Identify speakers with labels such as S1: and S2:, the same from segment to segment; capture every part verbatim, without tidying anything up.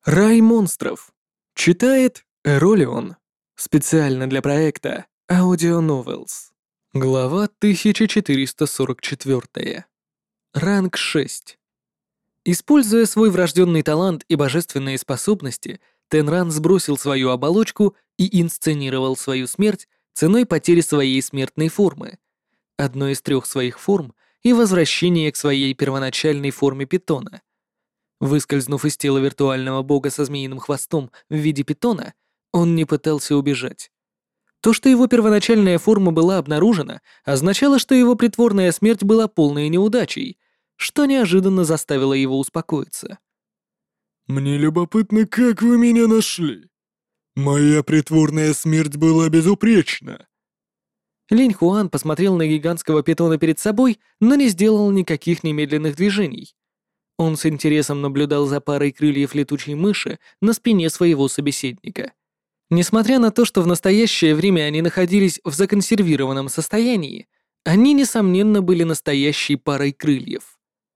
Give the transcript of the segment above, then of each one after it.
S1: Рай монстров. Читает Эролион. Специально для проекта Audio Novels. Глава тысяча четыреста сорок четыре. Ранг шесть. Используя свой врожденный талант и божественные способности, Тенран сбросил свою оболочку и инсценировал свою смерть ценой потери своей смертной формы, одной из трех своих форм и возвращения к своей первоначальной форме питона. Выскользнув из тела виртуального бога со змеиным хвостом в виде питона, он не пытался убежать. То, что его первоначальная форма была обнаружена, означало, что его притворная смерть была полной неудачей, что неожиданно заставило его успокоиться.
S2: «Мне любопытно, как вы меня нашли. Моя притворная смерть была безупречна».
S1: Линь Хуан посмотрел на гигантского питона перед собой, но не сделал никаких немедленных движений. Он с интересом наблюдал за парой крыльев летучей мыши на спине своего собеседника. Несмотря на то, что в настоящее время они находились в законсервированном состоянии, они, несомненно, были настоящей парой крыльев.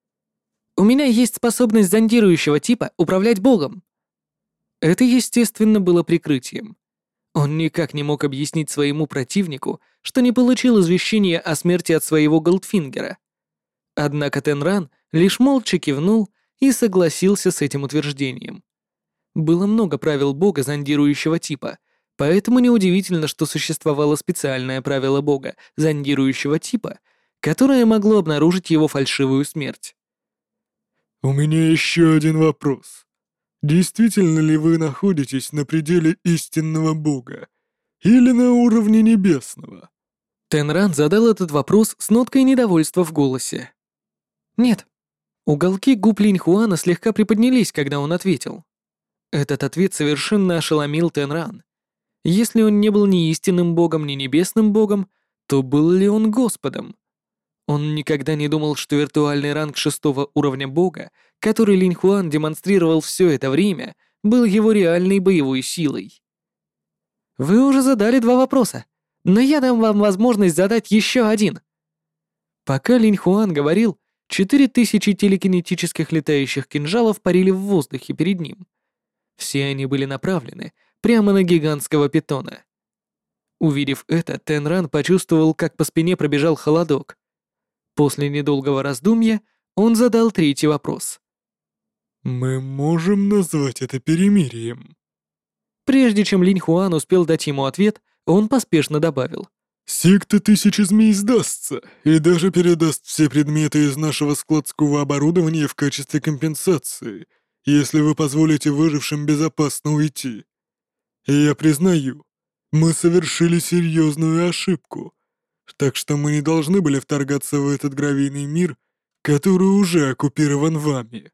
S1: «У меня есть способность зондирующего типа управлять богом». Это, естественно, было прикрытием. Он никак не мог объяснить своему противнику, что не получил извещения о смерти от своего Голдфингера. Однако Тенран лишь молча кивнул и согласился с этим утверждением. Было много правил бога зондирующего типа, поэтому неудивительно, что существовало специальное правило бога зондирующего типа, которое могло обнаружить его фальшивую смерть.
S2: «У меня еще один вопрос. Действительно ли вы находитесь на пределе истинного бога? Или на уровне небесного?»
S1: Тенран задал этот вопрос с ноткой недовольства в голосе. «Нет». Уголки губ Линь Хуана слегка приподнялись, когда он ответил. Этот ответ совершенно ошеломил Тенран. Если он не был ни истинным богом, ни небесным богом, то был ли он Господом? Он никогда не думал, что виртуальный ранг шестого уровня бога, который Линь Хуан демонстрировал все это время, был его реальной боевой силой. Вы уже задали два вопроса, но я дам вам возможность задать еще один. Пока Линь Хуан говорил, четыре тысячи телекинетических летающих кинжалов парили в воздухе перед ним. Все они были направлены прямо на гигантского питона. Увидев это, Тенран почувствовал, как по спине пробежал холодок. После недолгого раздумья он задал третий вопрос.
S2: «Мы можем назвать это перемирием?»
S1: Прежде чем Линь Хуан успел дать ему ответ, он поспешно добавил.
S2: «Секта Тысячи Змей сдастся и даже передаст все предметы из нашего складского оборудования в качестве компенсации, если вы позволите выжившим безопасно уйти. И я признаю, мы совершили серьезную ошибку, так что мы не должны были вторгаться в этот гравийный мир, который уже оккупирован вами».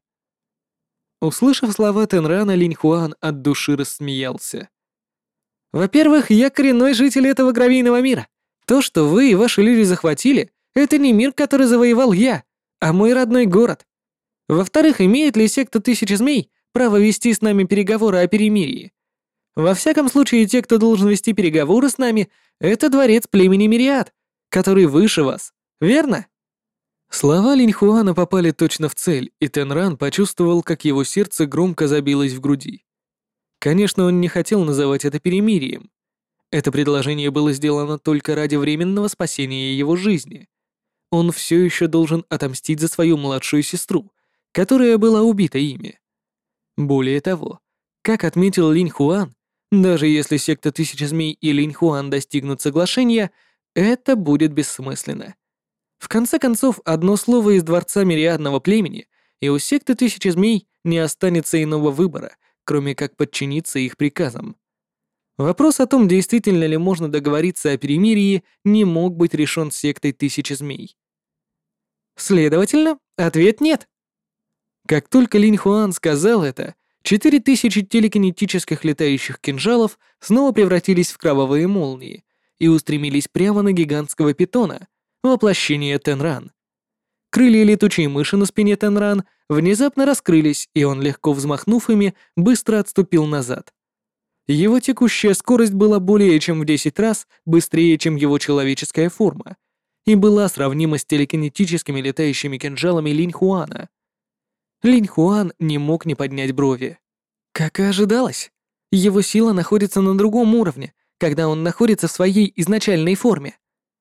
S1: Услышав слова Тенрана, Линь Хуан от души рассмеялся. «Во-первых, я коренной житель этого гравийного мира. То, что вы и ваши люди захватили, это не мир, который завоевал я, а мой родной город. Во-вторых, имеет ли секта Тысячи Змей право вести с нами переговоры о перемирии? Во всяком случае, те, кто должен вести переговоры с нами, это дворец племени Мириад, который выше вас, верно?» Слова Линь Хуана попали точно в цель, и Тенран почувствовал, как его сердце громко забилось в груди. Конечно, он не хотел называть это перемирием. Это предложение было сделано только ради временного спасения его жизни. Он все еще должен отомстить за свою младшую сестру, которая была убита ими. Более того, как отметил Линь Хуан, даже если секта Тысячи Змей и Линь Хуан достигнут соглашения, это будет бессмысленно. В конце концов, одно слово из дворца Мириадного племени, и у секты Тысячи Змей не останется иного выбора, кроме как подчиниться их приказам. Вопрос о том, действительно ли можно договориться о перемирии, не мог быть решен сектой Тысячи Змей. Следовательно, ответ нет. Как только Линь Хуан сказал это, четыре тысячи телекинетических летающих кинжалов снова превратились в кровавые молнии и устремились прямо на гигантского питона, воплощение Тенран. Крылья летучей мыши на спине Тенран внезапно раскрылись, и он, легко взмахнув ими, быстро отступил назад. Его текущая скорость была более чем в десять раз быстрее, чем его человеческая форма, и была сравнима с телекинетическими летающими кинжалами Линь Хуана. Линь Хуан не мог не поднять брови. Как и ожидалось, его сила находится на другом уровне, когда он находится в своей изначальной форме.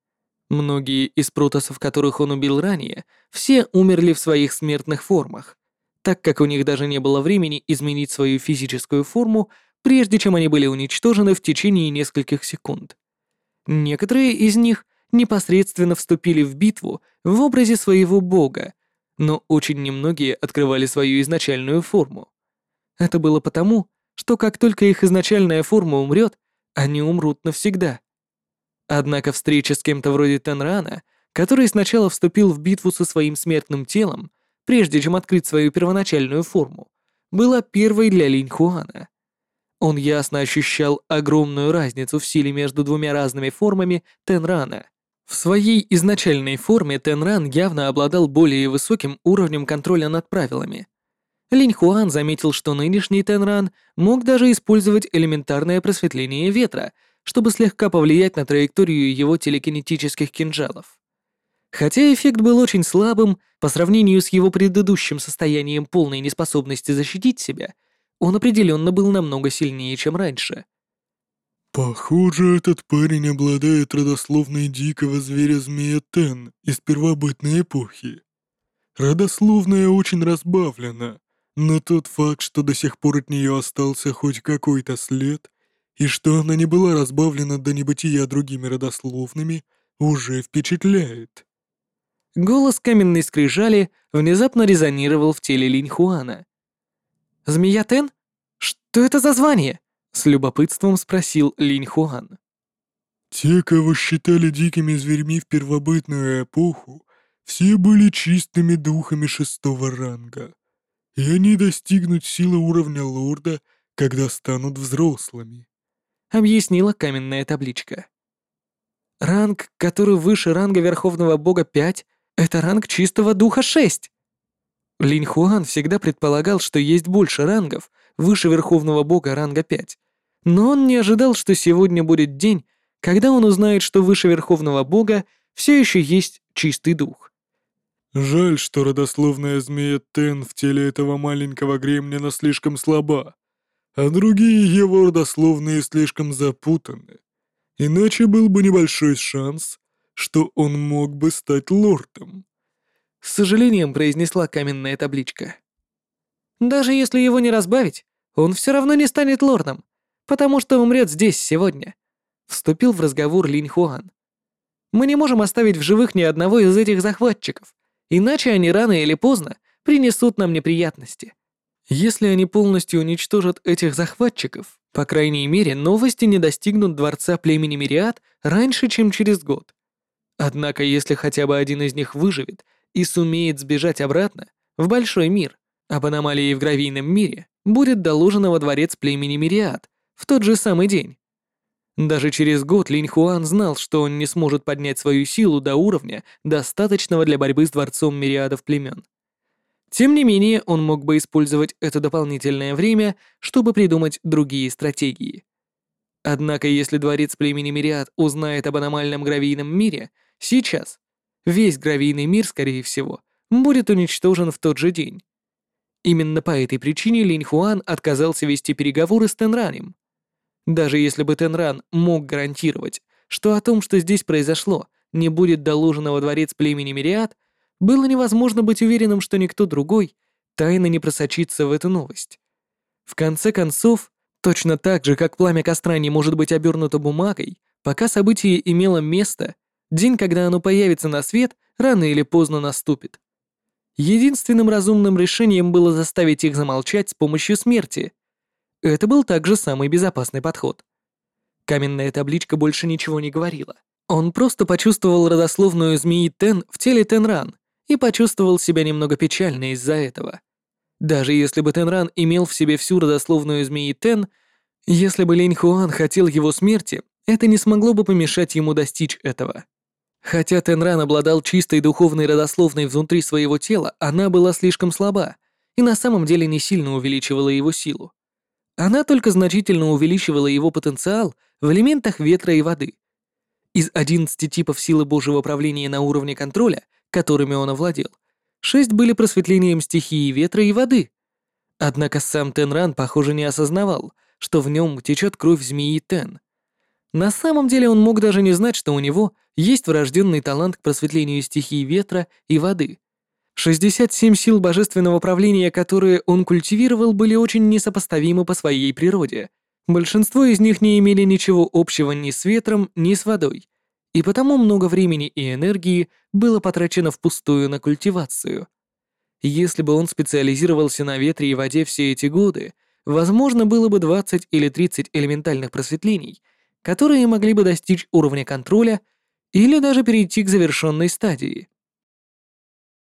S1: Многие из протоссов, которых он убил ранее, все умерли в своих смертных формах, так как у них даже не было времени изменить свою физическую форму, прежде чем они были уничтожены в течение нескольких секунд. Некоторые из них непосредственно вступили в битву в образе своего бога, но очень немногие открывали свою изначальную форму. Это было потому, что как только их изначальная форма умрет, они умрут навсегда. Однако встреча с кем-то вроде Тенрана, который сначала вступил в битву со своим смертным телом, прежде чем открыть свою первоначальную форму, была первой для Линь Хуана. Он ясно ощущал огромную разницу в силе между двумя разными формами Тенрана. В своей изначальной форме Тенран явно обладал более высоким уровнем контроля над правилами. Линь Хуан заметил, что нынешний Тенран мог даже использовать элементарное просветление ветра, чтобы слегка повлиять на траекторию его телекинетических кинжалов. Хотя эффект был очень слабым, по сравнению с его предыдущим состоянием полной неспособности защитить себя, он определенно был намного сильнее, чем раньше.
S2: «Похоже, этот парень обладает родословной дикого зверя-змея Тен из первобытной эпохи. Родословная очень разбавлена, но тот факт, что до сих пор от нее остался хоть какой-то след, и что она не была разбавлена до небытия другими родословными, уже впечатляет».
S1: Голос каменной скрижали внезапно резонировал в теле Линь Хуана. «Змея Тен? Что это за звание?» — с любопытством спросил Линь Хуан.
S2: «Те, кого считали дикими зверьми в первобытную эпоху, все были чистыми духами шестого ранга, и они достигнут силы уровня лорда, когда станут взрослыми»,
S1: — объяснила каменная табличка. «Ранг, который выше ранга Верховного Бога пять, это ранг чистого духа шесть. Линь Хуан всегда предполагал, что есть больше рангов выше Верховного Бога ранга пять, но он не ожидал, что сегодня будет день, когда он узнает, что выше Верховного Бога все еще есть чистый дух.
S2: «Жаль, что родословная змея Тен в теле этого маленького гремлина слишком слаба, а другие его родословные слишком запутаны. Иначе был бы небольшой шанс, что он мог бы стать лордом»,
S1: — с сожалением произнесла каменная табличка. «Даже если его не разбавить, он все равно не станет лордом, потому что умрет здесь сегодня», — вступил в разговор Линь Хуан. «Мы не можем оставить в живых ни одного из этих захватчиков, иначе они рано или поздно принесут нам неприятности. Если они полностью уничтожат этих захватчиков, по крайней мере, новости не достигнут дворца племени Мириад раньше, чем через год. Однако, если хотя бы один из них выживет и сумеет сбежать обратно в большой мир, об аномалии в гравийном мире будет доложено во дворец племени Мириад в тот же самый день. Даже через год Линь Хуан знал, что он не сможет поднять свою силу до уровня, достаточного для борьбы с дворцом Мириадов племен. Тем не менее, он мог бы использовать это дополнительное время, чтобы придумать другие стратегии. Однако, если дворец племени Мириад узнает об аномальном гравийном мире, сейчас весь гравийный мир, скорее всего, будет уничтожен в тот же день. Именно по этой причине Линь Хуан отказался вести переговоры с Тенранем. Даже если бы Тенран мог гарантировать, что о том, что здесь произошло, не будет доложено во дворец племени Мириад, было невозможно быть уверенным, что никто другой тайно не просочится в эту новость. В конце концов, точно так же, как пламя костра не может быть обернуто бумагой, пока событие имело место, день, когда оно появится на свет, рано или поздно наступит. Единственным разумным решением было заставить их замолчать с помощью смерти. Это был также самый безопасный подход. Каменная табличка больше ничего не говорила. Он просто почувствовал родословную змеи Тен в теле Тенран и почувствовал себя немного печально из-за этого. Даже если бы Тенран имел в себе всю родословную змеи Тен, если бы Линь Хуан хотел его смерти, это не смогло бы помешать ему достичь этого. Хотя Тенран обладал чистой духовной родословной внутри своего тела, она была слишком слаба и на самом деле не сильно увеличивала его силу. Она только значительно увеличивала его потенциал в элементах ветра и воды. Из одиннадцати типов силы Божьего правления на уровне контроля, которыми он овладел, шесть были просветлением стихии ветра и воды. Однако сам Тенран, похоже, не осознавал, что в нем течет кровь змеи Тен. На самом деле он мог даже не знать, что у него есть врожденный талант к просветлению стихий ветра и воды. шестьдесят семь сил божественного правления, которые он культивировал, были очень несопоставимы по своей природе. Большинство из них не имели ничего общего ни с ветром, ни с водой, и потому много времени и энергии было потрачено впустую на культивацию. Если бы он специализировался на ветре и воде все эти годы, возможно, было бы двадцать или тридцать элементальных просветлений, которые могли бы достичь уровня контроля или даже перейти к завершенной стадии.